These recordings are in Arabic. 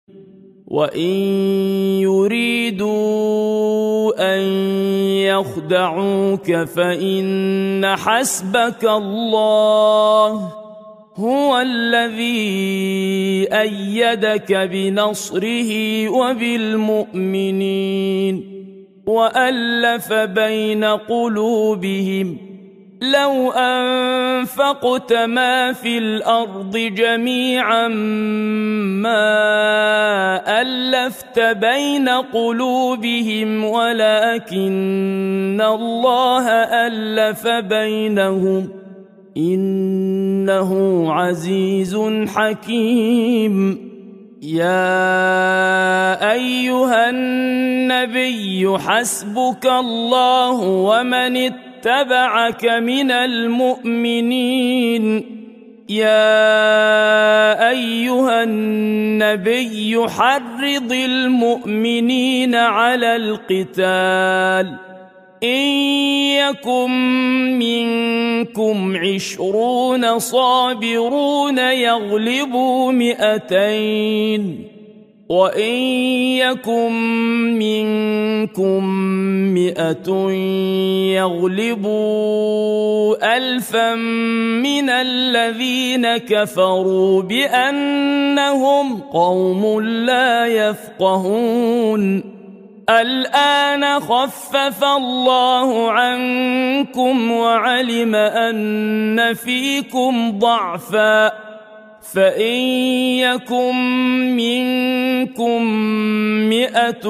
وإن يريدوا أن يخدعوك فإن حسبك الله هو الذي أيدك بنصره وبالمؤمنين وألف بين قلوبهم لو أنفقت ما في الأرض جميعا ما ألفت بين قلوبهم ولكن الله ألف بينهم إنه عزيز حكيم. يا أيها النبي حسبك الله ومن اتبعك من المؤمنين. يا أيها النبي حرض المؤمنين على القتال إن يكن منكم 20 صابرون يغلبوا 200 وإن يكن منكم 100 يغلبوا 1000 من الذين كفروا بأنهم قوم لا يفقهون. الآن خفف الله عنكم وعلم أن فيكم ضعفا فإن يكن منكم 100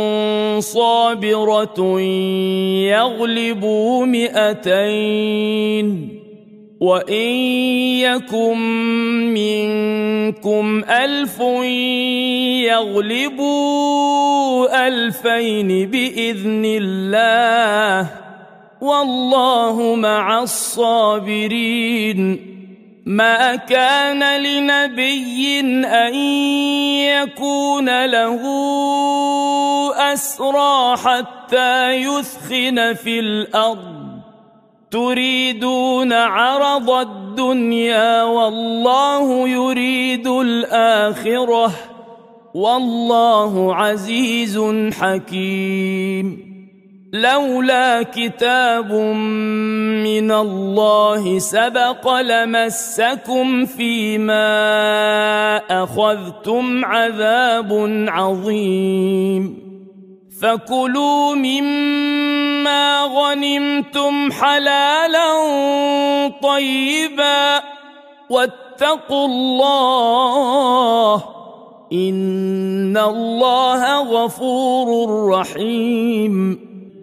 صابرة يغلبوا 200 وإن يكن منكم 1000 يغلبوا 2000 بإذن الله والله مع الصابرين. ما كان لنبي أن يكون له أسرى حتى يثخن في الأرض تريدون عرض الدنيا والله يريد الآخرة والله عزيز حكيم. لولا كتاب من الله سبق لمسكم فيما أخذتم عذاب عظيم. فكلوا مما غنمتم حلالا طيبا واتقوا الله إن الله غفور رحيم.